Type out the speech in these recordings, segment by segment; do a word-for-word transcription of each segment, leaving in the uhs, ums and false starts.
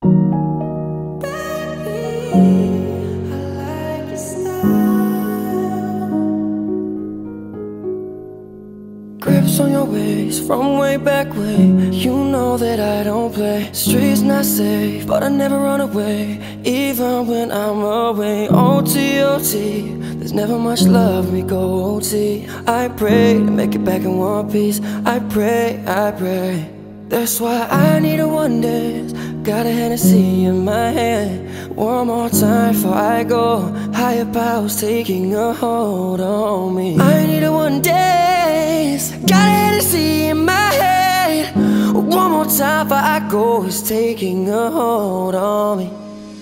Grips on your waist from way back way. You know that I don't play. Streets not safe, but I never run away, even when I'm away. O T, O T, there's never much love, we go O T. I pray to make it back in one piece. I pray, I pray. That's why I need a one dance. Got a Hennessy in my hand. One more time before I go. Higher powers taking a hold on me. I need a one dance. Got a Hennessy in my hand. One more time before I go. It's taking a hold on me.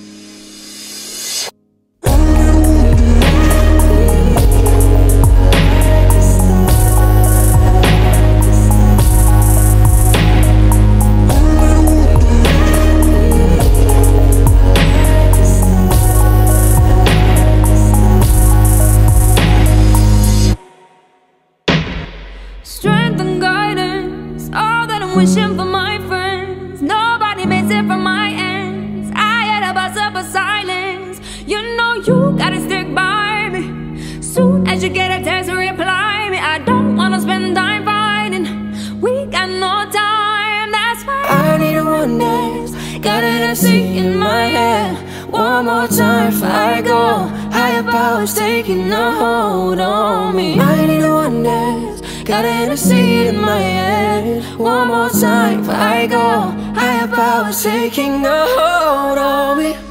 Strength and guidance, all that I'm wishing for my friends. Nobody makes it from my ends. I had a buzz up of silence. You know you gotta stick by me. Soon as you get a text, reply me. I don't wanna spend time fighting. We got no time, that's why I need a one dance. Got a Hennessy in my hand. One more time before I go. Higher powers taking a hold on me. I need a one dance. Got a Hennessy in my hand. One more time before I go. Higher powers taking a hold on me.